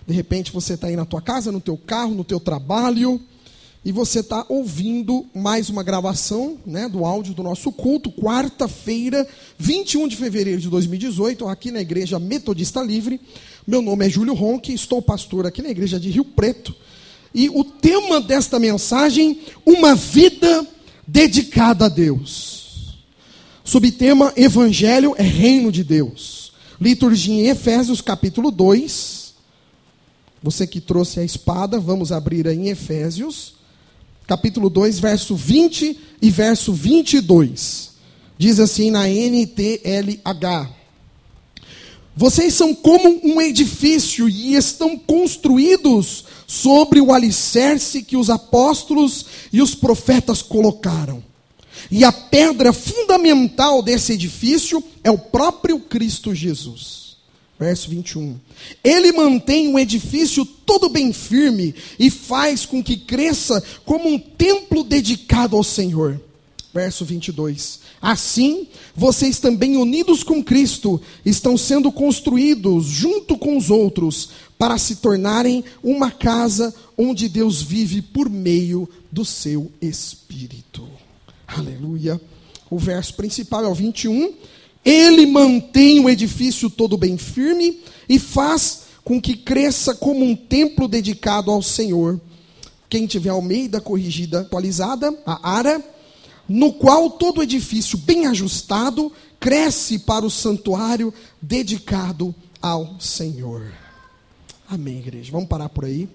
De repente você está aí na tua casa, no teu carro, no teu trabalho, e você está ouvindo mais uma gravação, né, do áudio do nosso culto, quarta-feira, 21 de fevereiro de 2018, aqui na Igreja Metodista Livre. Meu nome é Júlio Ronque, estou pastor aqui na Igreja de Rio Preto. E o tema desta mensagem, uma vida dedicada a Deus. Subtema, Evangelho é Reino de Deus. Liturgia em Efésios, capítulo 2. Você que trouxe a espada, vamos abrir aí em Efésios, capítulo 2, verso 20 e verso 22. Diz assim na NTLH. Vocês são como um edifício e estão construídos sobre o alicerce que os apóstolos e os profetas colocaram. E a pedra fundamental desse edifício é o próprio Cristo Jesus. Verso 21. Ele mantém o edifício todo bem firme e faz com que cresça como um templo dedicado ao Senhor. Verso 22. Assim, vocês também unidos com Cristo, estão sendo construídos junto com os outros para se tornarem uma casa onde Deus vive por meio do seu Espírito. Aleluia. O verso principal é o 21. Ele mantém o edifício todo bem firme e faz com que cresça como um templo dedicado ao Senhor. Quem tiver Almeida corrigida, atualizada, a ARA, no qual todo edifício bem ajustado cresce para o santuário dedicado ao Senhor. Amém, igreja. Vamos parar por aí.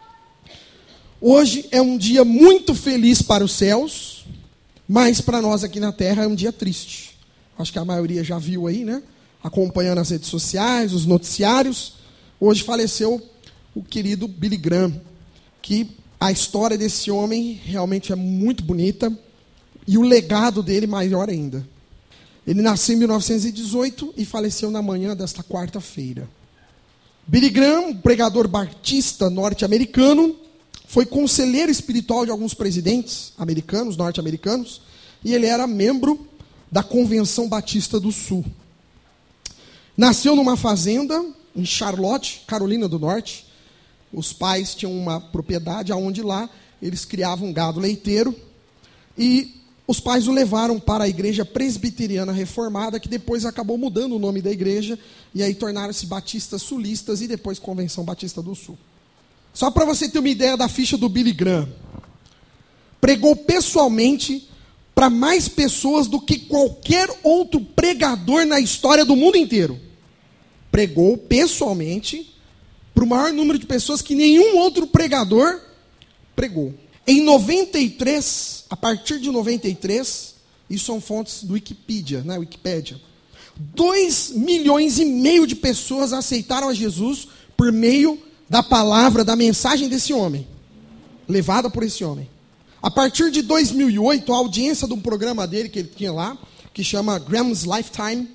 Hoje é um dia muito feliz para os céus, mas para nós aqui na terra é um dia triste. Acho que a maioria já viu aí, né? Acompanhando as redes sociais, os noticiários. Hoje faleceu o querido Billy Graham, que a história desse homem realmente é muito bonita e o legado dele maior ainda. Ele nasceu em 1918 e faleceu na manhã desta quarta-feira. Billy Graham, pregador batista norte-americano, foi conselheiro espiritual de alguns presidentes americanos, norte-americanos, e ele era membro da Convenção Batista do Sul. Nasceu numa fazenda em Charlotte, Carolina do Norte. Os pais tinham uma propriedade onde lá eles criavam gado leiteiro. E os pais o levaram para a Igreja Presbiteriana Reformada, que depois acabou mudando o nome da igreja, e aí tornaram-se Batistas Sulistas e depois Convenção Batista do Sul. Só para você ter uma ideia da ficha do Billy Graham. Pregou pessoalmente para mais pessoas do que qualquer outro pregador na história do mundo inteiro. Pregou pessoalmente para o maior número de pessoas que nenhum outro pregador pregou. Em 93, a partir de 93, isso são fontes do Wikipedia, né, Wikipédia, 2,5 milhões de pessoas aceitaram a Jesus por meio da palavra, da mensagem desse homem, levada por esse homem. A partir de 2008, a audiência de um programa dele que ele tinha lá, que chama Graham's Lifetime,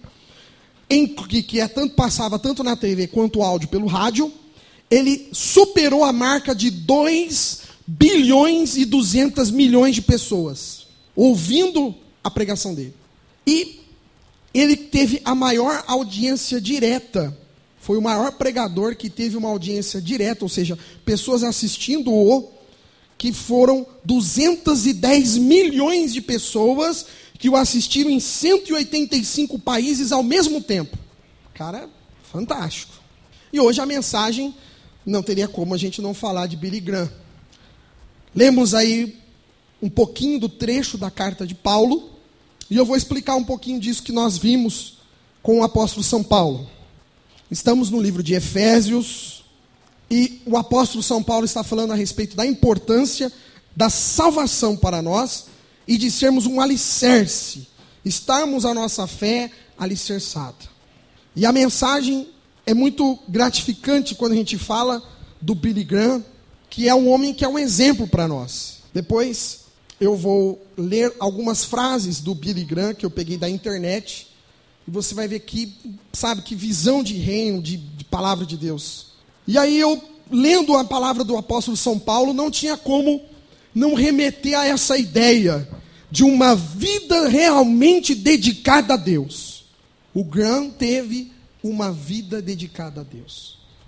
passava tanto na TV quanto áudio pelo rádio, ele superou a marca de 2 bilhões e 200 milhões de pessoas ouvindo a pregação dele. E ele teve a maior audiência direta. Foi o maior pregador que teve uma audiência direta, ou seja, pessoas assistindo-o, que foram 210 milhões de pessoas que o assistiram em 185 países ao mesmo tempo. Cara, fantástico. E hoje a mensagem, não teria como a gente não falar de Billy Graham. Lemos aí um pouquinho do trecho da carta de Paulo, e eu vou explicar um pouquinho disso que nós vimos com o apóstolo São Paulo. Estamos no livro de Efésios, e o apóstolo São Paulo está falando a respeito da importância da salvação para nós e de sermos um alicerce, estarmos a nossa fé alicerçada. E a mensagem é muito gratificante quando a gente fala do Billy Graham, que é um homem que é um exemplo para nós. Depois eu vou ler algumas frases do Billy Graham que eu peguei da internet, e você vai ver que, sabe, que visão de reino, de palavra de Deus. E aí eu, lendo a palavra do apóstolo São Paulo, não tinha como não remeter a essa ideia de uma vida realmente dedicada a Deus. O Graham teve uma vida dedicada a Deus.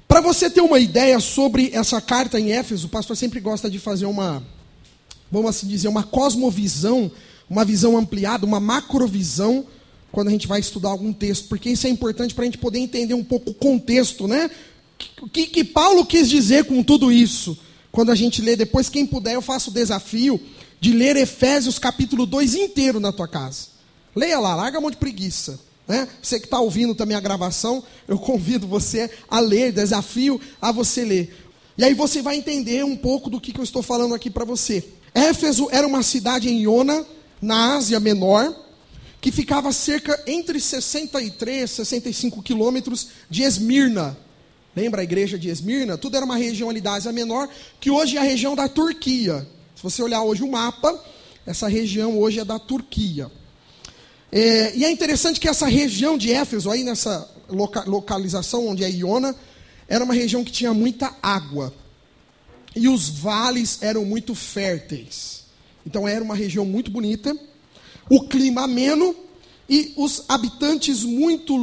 Para você ter uma ideia sobre essa carta em Éfeso, o pastor sempre gosta de fazer vamos assim dizer, uma cosmovisão, uma visão ampliada, uma macrovisão, quando a gente vai estudar algum texto, porque isso é importante para a gente poder entender um pouco o contexto, né? O que Paulo quis dizer com tudo isso? Quando a gente lê, depois quem puder, eu faço o desafio de ler Efésios capítulo 2 inteiro na tua casa. Leia lá, larga a mão de preguiça. Né? Você que está ouvindo também a gravação, eu convido você a ler, desafio a você ler. E aí você vai entender um pouco do que eu estou falando aqui para você. Éfeso era uma cidade em Iônia, na Ásia Menor, que ficava cerca entre 63 e 65 quilômetros de Esmirna. Lembra a igreja de Esmirna? Tudo era uma região ali da Ásia Menor, que hoje é a região da Turquia. Se você olhar hoje o mapa, essa região hoje é da Turquia. E é interessante que essa região de Éfeso, aí nessa localização onde é Iônia, era uma região que tinha muita água. E os vales eram muito férteis. Então era uma região muito bonita. O clima ameno e os habitantes muito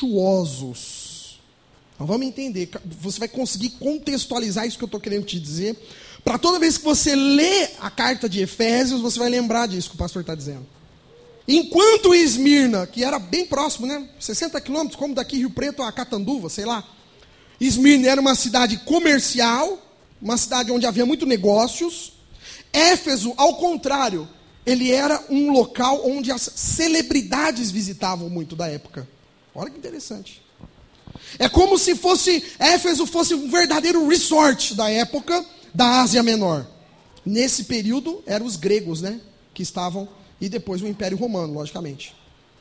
luxuosos. Então vamos entender, você vai conseguir contextualizar isso que eu estou querendo te dizer. Para toda vez que você lê a carta de Efésios, você vai lembrar disso que o pastor está dizendo. Enquanto Esmirna, que era bem próximo, né? 60 quilômetros, como daqui Rio Preto a Catanduva, sei lá. Esmirna era uma cidade comercial, uma cidade onde havia muito negócios. Éfeso, ao contrário, ele era um local onde as celebridades visitavam muito da época. Olha que interessante. É como se Éfeso fosse um verdadeiro resort da época da Ásia Menor. Nesse período, eram os gregos, né? Que estavam, e depois o Império Romano, logicamente.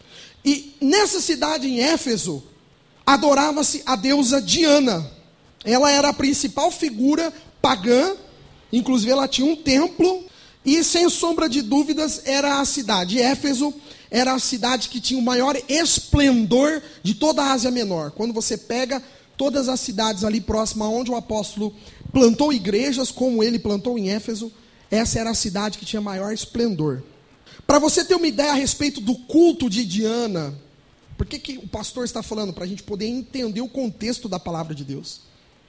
E nessa cidade, em Éfeso, adorava-se a deusa Diana. Ela era a principal figura pagã, inclusive ela tinha um templo. E, sem sombra de dúvidas, era a cidade. Éfeso era a cidade que tinha o maior esplendor de toda a Ásia Menor. Quando você pega todas as cidades ali próximas onde o apóstolo plantou igrejas, como ele plantou em Éfeso, essa era a cidade que tinha maior esplendor. Para você ter uma ideia a respeito do culto de Diana, por que o pastor está falando? Para a gente poder entender o contexto da palavra de Deus.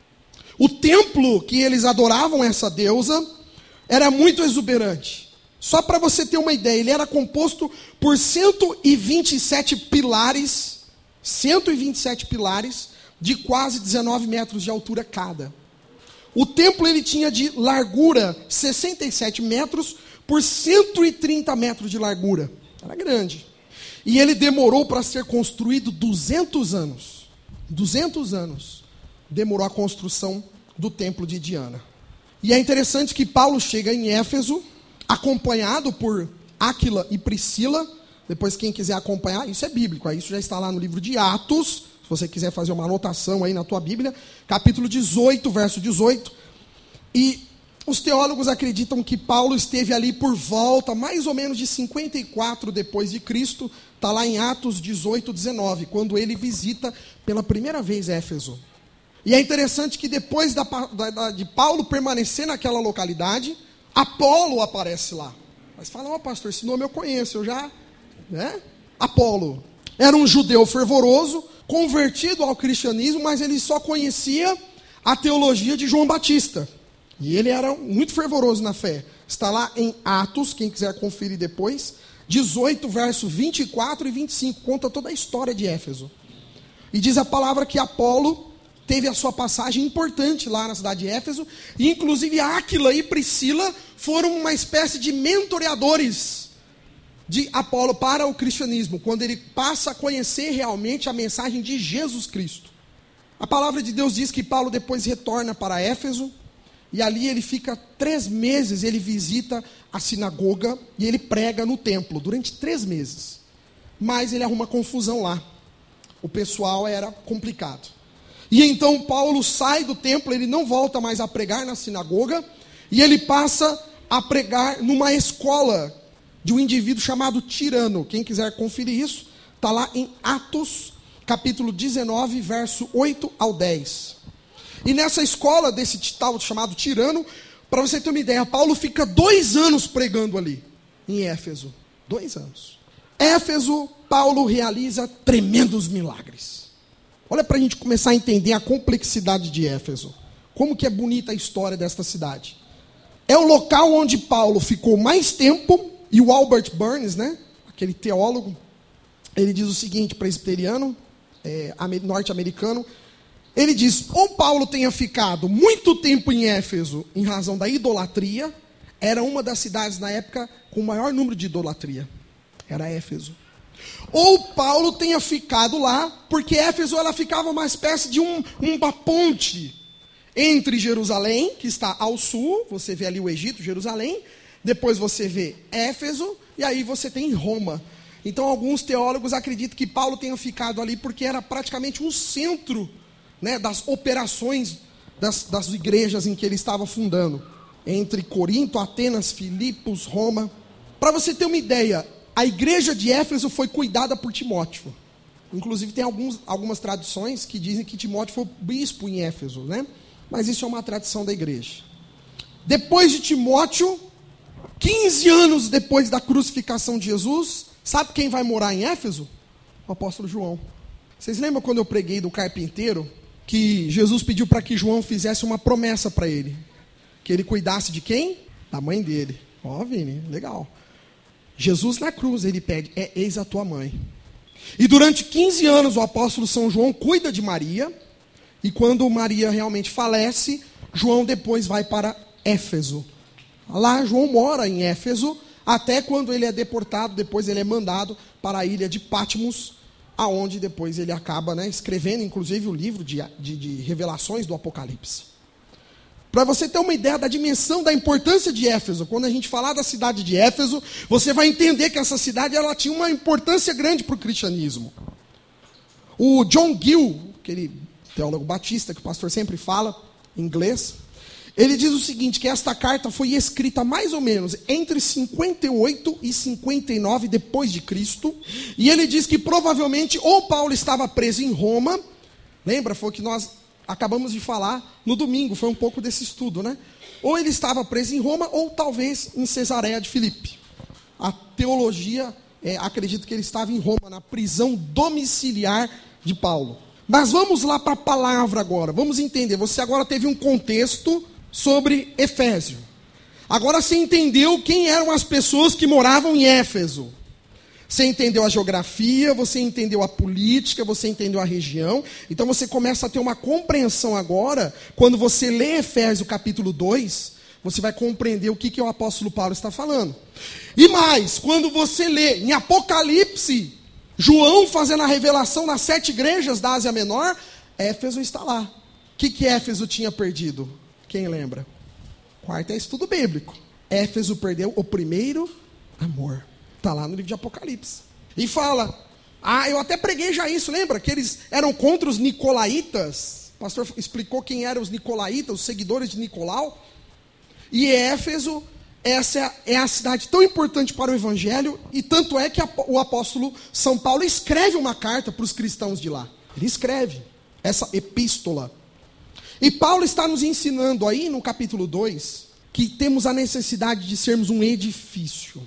O templo que eles adoravam essa deusa era muito exuberante. Só para você ter uma ideia, ele era composto por 127 pilares, de quase 19 metros de altura cada. O templo ele tinha de largura 67 metros por 130 metros de largura. Era grande. E ele demorou para ser construído 200 anos. 200 anos demorou a construção do templo de Diana. E é interessante que Paulo chega em Éfeso, acompanhado por Áquila e Priscila. Depois, quem quiser acompanhar, isso é bíblico, isso já está lá no livro de Atos. Se você quiser fazer uma anotação aí na tua Bíblia, capítulo 18, verso 18. E os teólogos acreditam que Paulo esteve ali por volta, mais ou menos de 54 depois de Cristo. Está lá em Atos 18, 19, quando ele visita pela primeira vez Éfeso. E é interessante que depois de Paulo permanecer naquela localidade, Apolo aparece lá. Mas fala, pastor, esse nome eu conheço, eu já... Né? Apolo era um judeu fervoroso, convertido ao cristianismo, mas ele só conhecia a teologia de João Batista. E ele era muito fervoroso na fé. Está lá em Atos, quem quiser conferir depois, 18, verso 24 e 25, conta toda a história de Éfeso. E diz a palavra que Apolo teve a sua passagem importante lá na cidade de Éfeso, e inclusive Áquila e Priscila foram uma espécie de mentoreadores de Apolo para o cristianismo, quando ele passa a conhecer realmente a mensagem de Jesus Cristo. A palavra de Deus diz que Paulo depois retorna para Éfeso, e ali ele fica 3 meses, ele visita a sinagoga, e ele prega no templo, durante 3 meses. Mas ele arruma confusão lá. O pessoal era complicado. E então Paulo sai do templo, ele não volta mais a pregar na sinagoga, e ele passa a pregar numa escola de um indivíduo chamado Tirano. Quem quiser conferir isso, está lá em Atos, capítulo 19, verso 8 ao 10. E nessa escola desse tal chamado Tirano, para você ter uma ideia, Paulo fica 2 anos pregando ali, em Éfeso. 2 anos. Éfeso, Paulo realiza tremendos milagres. Olha para a gente começar a entender a complexidade de Éfeso. Como que é bonita a história desta cidade. É o local onde Paulo ficou mais tempo, e o Albert Burns, né, aquele teólogo, ele diz o seguinte, presbiteriano, norte-americano, ele diz, ou Paulo tenha ficado muito tempo em Éfeso em razão da idolatria, era uma das cidades na época com o maior número de idolatria, era Éfeso. Ou Paulo tenha ficado lá, porque Éfeso ela ficava uma espécie de uma ponte entre Jerusalém, que está ao sul, você vê ali o Egito, Jerusalém, depois você vê Éfeso, e aí você tem Roma. Então alguns teólogos acreditam que Paulo tenha ficado ali porque era praticamente um centro, né, das operações das igrejas em que ele estava fundando, entre Corinto, Atenas, Filipos, Roma. Para você ter uma ideia, a igreja de Éfeso foi cuidada por Timóteo. Inclusive tem algumas traduções que dizem que Timóteo foi bispo em Éfeso, né? Mas isso é uma tradição da igreja. Depois de Timóteo, 15 anos depois da crucificação de Jesus, sabe quem vai morar em Éfeso? O apóstolo João. Vocês lembram quando eu preguei do carpinteiro? Que Jesus pediu para que João fizesse uma promessa para ele. Que ele cuidasse de quem? Da mãe dele. Ó, Vini, legal. Jesus na cruz, ele pede, eis a tua mãe. E durante 15 anos o apóstolo São João cuida de Maria. E quando Maria realmente falece, João depois vai para Éfeso. Lá João mora em Éfeso, até quando ele é deportado, depois ele é mandado para a ilha de Patmos, aonde depois ele acaba, né, escrevendo inclusive o livro de revelações do Apocalipse. Para você ter uma ideia da dimensão, da importância de Éfeso, quando a gente falar da cidade de Éfeso, você vai entender que essa cidade ela tinha uma importância grande para o cristianismo. O John Gill, aquele teólogo batista que o pastor sempre fala em inglês, ele diz o seguinte, que esta carta foi escrita mais ou menos entre 58 e 59 depois de Cristo, e ele diz que provavelmente ou Paulo estava preso em Roma, lembra, foi o que nós acabamos de falar no domingo, foi um pouco desse estudo, né? Ou ele estava preso em Roma, ou talvez em Cesareia de Filipe. A teologia, acredito que ele estava em Roma, na prisão domiciliar de Paulo. Mas vamos lá para a palavra agora, vamos entender, você agora teve um contexto sobre Efésio. Agora você entendeu quem eram as pessoas que moravam em Éfeso. Você entendeu a geografia, você entendeu a política, você entendeu a região. Então você começa a ter uma compreensão agora, quando você lê Efésios capítulo 2, você vai compreender o que o apóstolo Paulo está falando. E mais, quando você lê em Apocalipse, João fazendo a revelação nas 7 igrejas da Ásia Menor, Éfeso está lá. O que Éfeso tinha perdido? Quem lembra? Quarto é estudo bíblico. Éfeso perdeu o primeiro amor. Está lá no livro de Apocalipse. E fala, eu até preguei já isso, lembra? Que eles eram contra os nicolaítas. O pastor explicou quem eram os nicolaítas, os seguidores de Nicolau. E Éfeso, essa é a cidade tão importante para o evangelho, e tanto é que o apóstolo São Paulo escreve uma carta para os cristãos de lá. Ele escreve essa epístola. E Paulo está nos ensinando aí no capítulo 2, que temos a necessidade de sermos um edifício.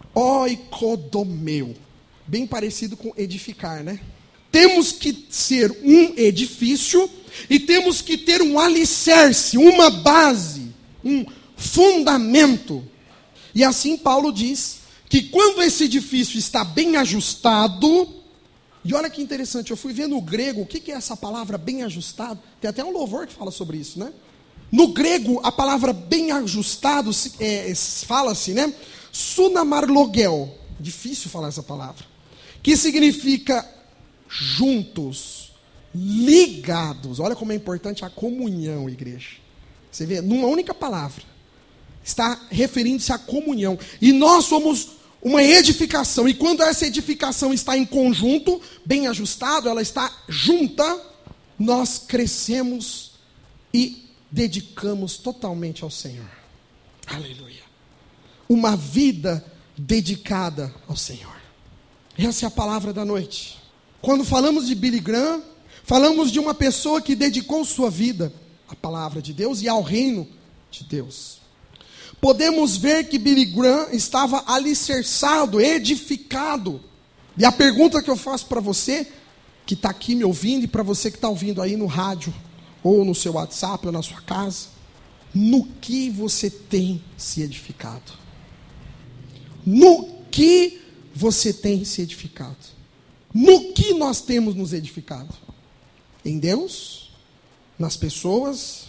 Oikodomeu. Bem parecido com edificar, né? Temos que ser um edifício e temos que ter um alicerce, uma base, um fundamento. E assim Paulo diz que quando esse edifício está bem ajustado, e olha que interessante, eu fui ver no grego, o que é essa palavra bem ajustado? Tem até um louvor que fala sobre isso, né? No grego, a palavra bem ajustado, fala-se, né? Sunamarlogel, difícil falar essa palavra, que significa juntos, ligados. Olha como é importante a comunhão, igreja. Você vê, numa única palavra, está referindo-se à comunhão. E nós somos uma edificação, e quando essa edificação está em conjunto, bem ajustado, ela está junta, nós crescemos e dedicamos totalmente ao Senhor. Aleluia. Uma vida dedicada ao Senhor. Essa é a palavra da noite. Quando falamos de Billy Graham, falamos de uma pessoa que dedicou sua vida à palavra de Deus e ao reino de Deus. Podemos ver que Billy Graham estava alicerçado, edificado. E a pergunta que eu faço para você, que está aqui me ouvindo e para você que está ouvindo aí no rádio, ou no seu WhatsApp, ou na sua casa, no que você tem se edificado? No que você tem se edificado? No que nós temos nos edificado? Em Deus? Nas pessoas?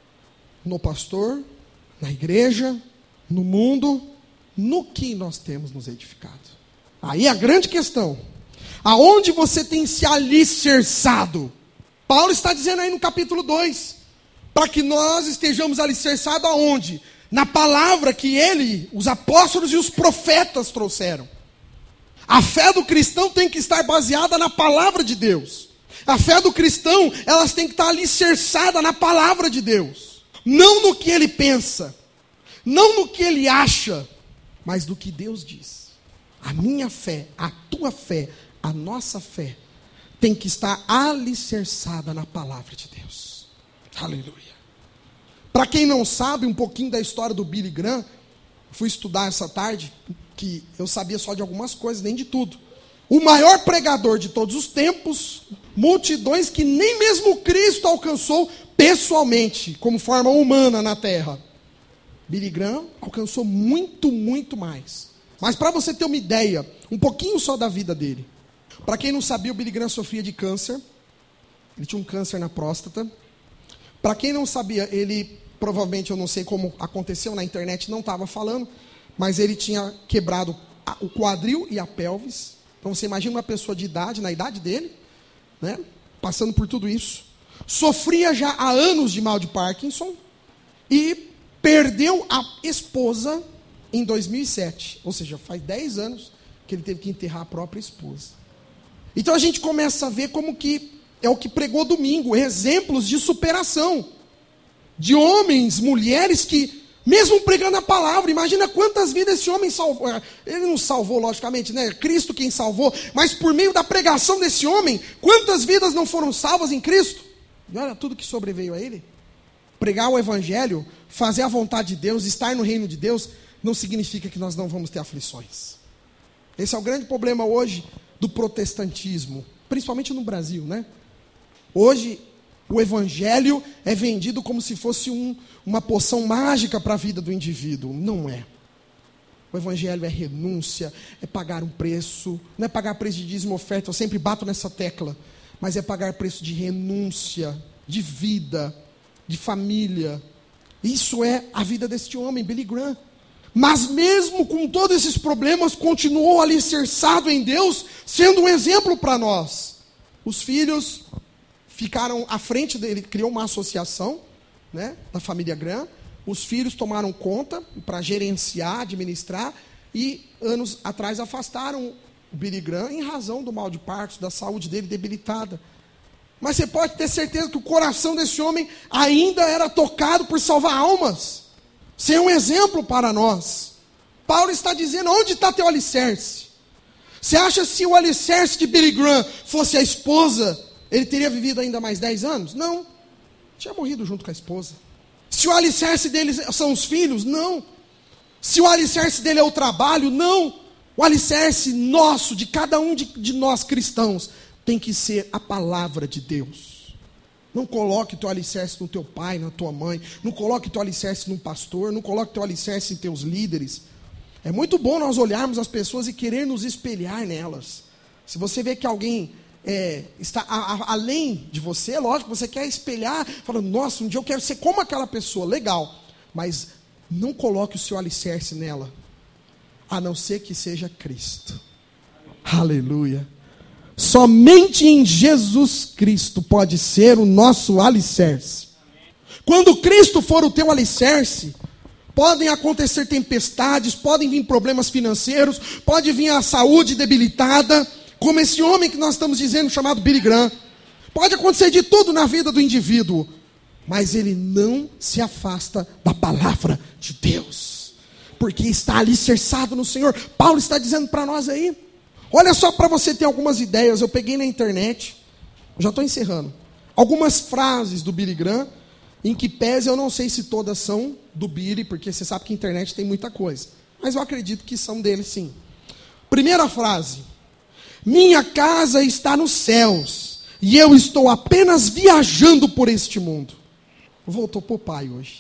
No pastor? Na igreja? No mundo? No que nós temos nos edificado? Aí a grande questão: aonde você tem se alicerçado? Paulo está dizendo aí no capítulo 2, para que nós estejamos alicerçados aonde? Na palavra que ele, os apóstolos e os profetas trouxeram. A fé do cristão tem que estar baseada na palavra de Deus. A fé do cristão, elas tem que estar alicerçada na palavra de Deus. Não no que ele pensa, não no que ele acha, mas do que Deus diz. A minha fé, a tua fé, a nossa fé tem que estar alicerçada na palavra de Deus. Aleluia. Para quem não sabe um pouquinho da história do Billy Graham, fui estudar essa tarde, que eu sabia só de algumas coisas, nem de tudo. O maior pregador de todos os tempos, multidões que nem mesmo Cristo alcançou pessoalmente, como forma humana na terra. Billy Graham alcançou muito, muito mais. Mas para você ter uma ideia, um pouquinho só da vida dele. Para quem não sabia, o Billy Graham sofria de câncer. Ele tinha um câncer na próstata. Para quem não sabia, ele, provavelmente, eu não sei como aconteceu, na internet não estava falando, mas ele tinha quebrado o quadril e a pelvis. Então você imagina uma pessoa de idade, na idade dele, né, passando por tudo isso. Sofria já há anos de mal de Parkinson e perdeu a esposa em 2007. Ou seja, faz 10 anos que ele teve que enterrar a própria esposa. Então a gente começa a ver como que é o que pregou domingo, exemplos de superação. De homens, mulheres que, mesmo pregando a palavra, imagina quantas vidas esse homem salvou. Ele não salvou, logicamente, né? Cristo quem salvou. Mas por meio da pregação desse homem, quantas vidas não foram salvas em Cristo? E olha tudo que sobreveio a ele. Pregar o evangelho, fazer a vontade de Deus, estar no reino de Deus, não significa que nós não vamos ter aflições. Esse é o grande problema hoje do protestantismo, principalmente no Brasil, né? Hoje, o evangelho é vendido como se fosse uma poção mágica para a vida do indivíduo. Não é. O evangelho é renúncia, é pagar um preço. Não é pagar preço de dízimo e oferta, eu sempre bato nessa tecla. Mas é pagar preço de renúncia, de vida, de família. Isso é a vida deste homem, Billy Graham. Mas mesmo com todos esses problemas, continuou alicerçado em Deus, sendo um exemplo para nós. Os filhos ficaram à frente dele, criou uma associação, né, da família Graham. Os filhos tomaram conta para gerenciar, administrar, e anos atrás afastaram o Billy Graham em razão do mal de Parkinson, da saúde dele debilitada. Mas você pode ter certeza que o coração desse homem ainda era tocado por salvar almas. Ser um exemplo para nós. Paulo está dizendo: onde está teu alicerce? Você acha que se o alicerce de Billy Graham fosse a esposa, ele teria vivido ainda mais 10 anos? Não. Tinha morrido junto com a esposa. Se o alicerce dele são os filhos? Não. Se o alicerce dele é o trabalho? Não. O alicerce nosso, de cada um de nós cristãos, tem que ser a palavra de Deus. Não coloque teu alicerce no teu pai, na tua mãe. Não coloque teu alicerce num pastor. Não coloque teu alicerce em teus líderes. É muito bom nós olharmos as pessoas e querer nos espelhar nelas. Se você vê que alguém está além de você, lógico, você quer espelhar, falando: nossa, um dia eu quero ser como aquela pessoa. Legal. Mas não coloque o seu alicerce nela, a não ser que seja Cristo. Aleluia. Somente em Jesus Cristo pode ser o nosso alicerce. Quando Cristo for o teu alicerce, podem acontecer tempestades, podem vir problemas financeiros, pode vir a saúde debilitada, como esse homem que nós estamos dizendo, chamado Billy Graham. Pode acontecer de tudo na vida do indivíduo, mas ele não se afasta da palavra de Deus, porque está alicerçado no Senhor. Paulo está dizendo para nós aí. Olha só, para você ter algumas ideias, eu peguei na internet, já estou encerrando, algumas frases do Billy Graham, em que pese, eu não sei se todas são do Billy, porque você sabe que a internet tem muita coisa, mas eu acredito que são dele sim. Primeira frase: Minha casa está nos céus, e eu estou apenas viajando por este mundo. Voltou para o pai hoje.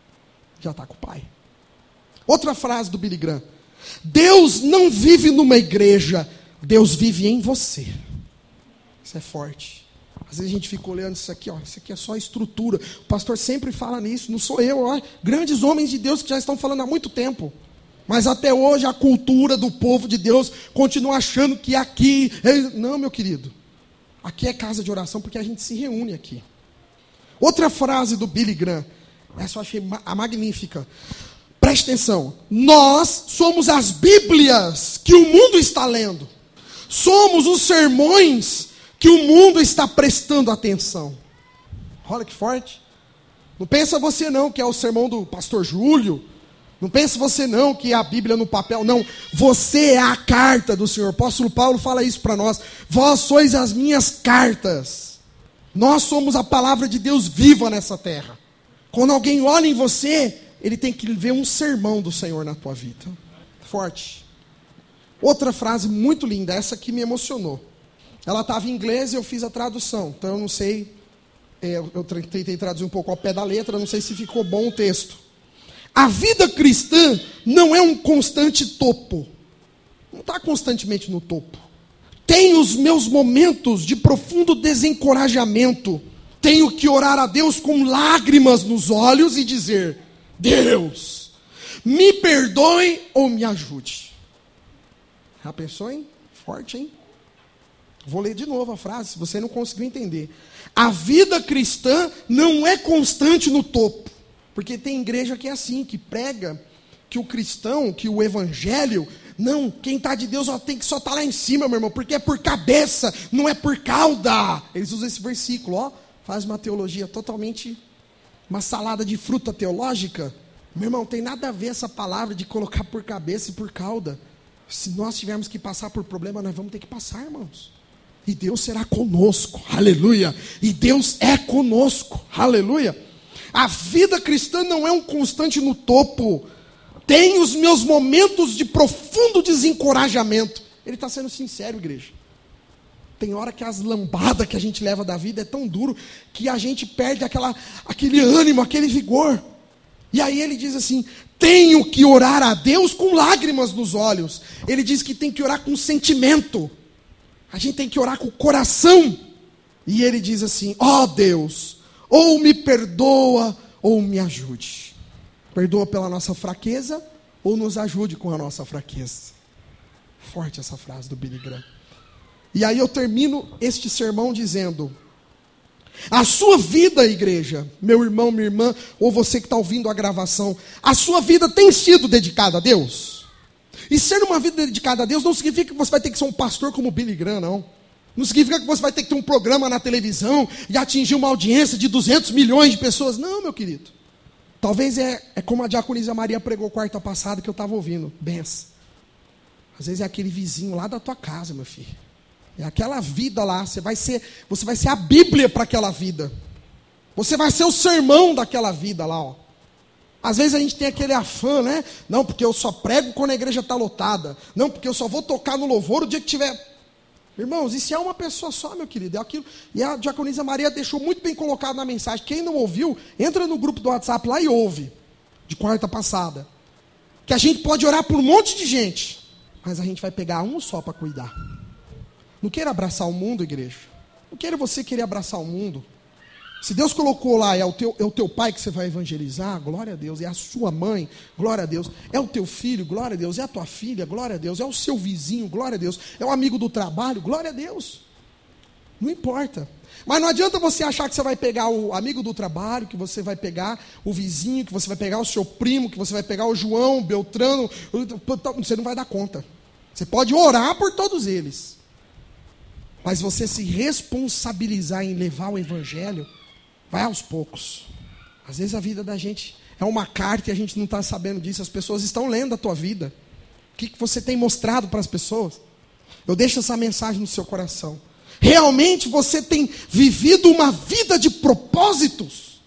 Já está com o pai. Outra frase do Billy Graham. Deus não vive numa igreja, Deus vive em você. Isso é forte. Às vezes a gente fica olhando isso aqui, ó, isso aqui é só estrutura. O pastor sempre fala nisso, não sou eu, ó, grandes homens de Deus que já estão falando há muito tempo. Mas até hoje a cultura do povo de Deus continua achando que aqui... Não, meu querido. Aqui é casa de oração porque a gente se reúne aqui. Outra frase do Billy Graham. Essa eu achei magnífica. Preste atenção. Nós somos as Bíblias que o mundo está lendo. Somos os sermões que o mundo está prestando atenção. Olha que forte. Não pensa você não que é o sermão do pastor Júlio. Não pensa você não que é a Bíblia no papel. Não, você é a carta do Senhor. O apóstolo Paulo fala isso para nós. Vós sois as minhas cartas. Nós somos a palavra de Deus viva nessa terra. Quando alguém olha em você, ele tem que ver um sermão do Senhor na tua vida. Forte. Outra frase muito linda, essa que me emocionou. Ela estava em inglês e eu fiz a tradução. Então eu não sei, eu tentei traduzir um pouco ao pé da letra, não sei se ficou bom o texto. A vida cristã não é um constante topo. Não está constantemente no topo. Tem os meus momentos de profundo desencorajamento. Tenho que orar a Deus com lágrimas nos olhos e dizer: Deus, me perdoe ou me ajude. Já pensou, hein? Forte, hein? Vou ler de novo a frase, se você não conseguiu entender. A vida cristã não é constante no topo. Porque tem igreja que é assim, que prega que o cristão, que o evangelho, não, quem está de Deus tem que só estar lá em cima, meu irmão, porque é por cabeça, não é por cauda. Eles usam esse versículo, ó, faz uma teologia totalmente, uma salada de fruta teológica. Meu irmão, tem nada a ver essa palavra de colocar por cabeça e por cauda. Se nós tivermos que passar por problema, nós vamos ter que passar, irmãos. E Deus será conosco, aleluia. E Deus é conosco, aleluia. A vida cristã não é um constante no topo. Tem os meus momentos de profundo desencorajamento. Ele está sendo sincero, igreja. Tem hora que as lambadas que a gente leva da vida é tão duro que a gente perde aquele ânimo, aquele vigor. E aí ele diz assim: tenho que orar a Deus com lágrimas nos olhos. Ele diz que tem que orar com sentimento. A gente tem que orar com o coração. E ele diz assim: ó Deus, ou me perdoa ou me ajude. Perdoa pela nossa fraqueza ou nos ajude com a nossa fraqueza. Forte essa frase do Billy Graham. E aí eu termino este sermão dizendo: a sua vida, igreja, meu irmão, minha irmã, ou você que está ouvindo a gravação, a sua vida tem sido dedicada a Deus? E ser uma vida dedicada a Deus não significa que você vai ter que ser um pastor como Billy Graham, não. Não significa que você vai ter que ter um programa na televisão e atingir uma audiência de 200 milhões de pessoas. Não, meu querido. Talvez é como a diaconisa Maria pregou quarta passada que eu estava ouvindo. Benção. Às vezes é aquele vizinho lá da tua casa, meu filho. É aquela vida lá. Você vai ser a Bíblia para aquela vida. Você vai ser o sermão daquela vida lá, ó. Às vezes a gente tem aquele afã, né? Não, porque eu só prego quando a igreja está lotada. Não, porque eu só vou tocar no louvor o dia que tiver... Irmãos, isso é uma pessoa só, meu querido. É aquilo. E a diaconisa Maria deixou muito bem colocado na mensagem. Quem não ouviu, entra no grupo do WhatsApp lá e ouve. De quarta passada. Que a gente pode orar por um monte de gente. Mas a gente vai pegar um só para cuidar. Não queira abraçar o mundo, igreja. Não queira você querer abraçar o mundo. Se Deus colocou lá, é o teu pai que você vai evangelizar, glória a Deus. É a sua mãe, glória a Deus. É o teu filho, glória a Deus. É a tua filha, glória a Deus. É o seu vizinho, glória a Deus. É o amigo do trabalho, glória a Deus. Não importa. Mas não adianta você achar que você vai pegar o amigo do trabalho, que você vai pegar o vizinho, que você vai pegar o seu primo, que você vai pegar o João, o Beltrano. Você não vai dar conta. Você pode orar por todos eles. Mas você se responsabilizar em levar o evangelho, vai aos poucos. Às vezes a vida da gente é uma carta e a gente não está sabendo disso. As pessoas estão lendo a tua vida. O que você tem mostrado para as pessoas? Eu deixo essa mensagem no seu coração. Realmente você tem vivido uma vida de propósitos.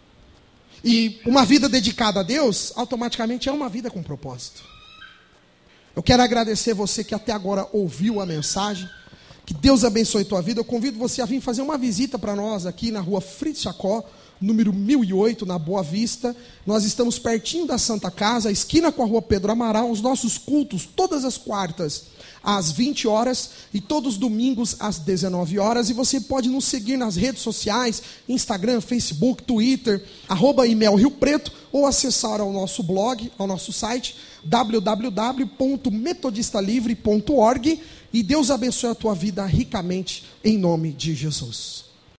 E uma vida dedicada a Deus, automaticamente é uma vida com propósito. Eu quero agradecer você que até agora ouviu a mensagem. Que Deus abençoe a tua vida. Eu convido você a vir fazer uma visita para nós aqui na rua Fritz Jacó, número 1008, na Boa Vista. Nós estamos pertinho da Santa Casa, esquina com a rua Pedro Amaral. Os nossos cultos, todas as quartas, às 20 horas e todos os domingos às 19 horas. E você pode nos seguir nas redes sociais, Instagram, Facebook, Twitter, @ImelRioPreto, ou acessar ao nosso blog, ao nosso site, www.metodistalivre.org. E Deus abençoe a tua vida ricamente, em nome de Jesus.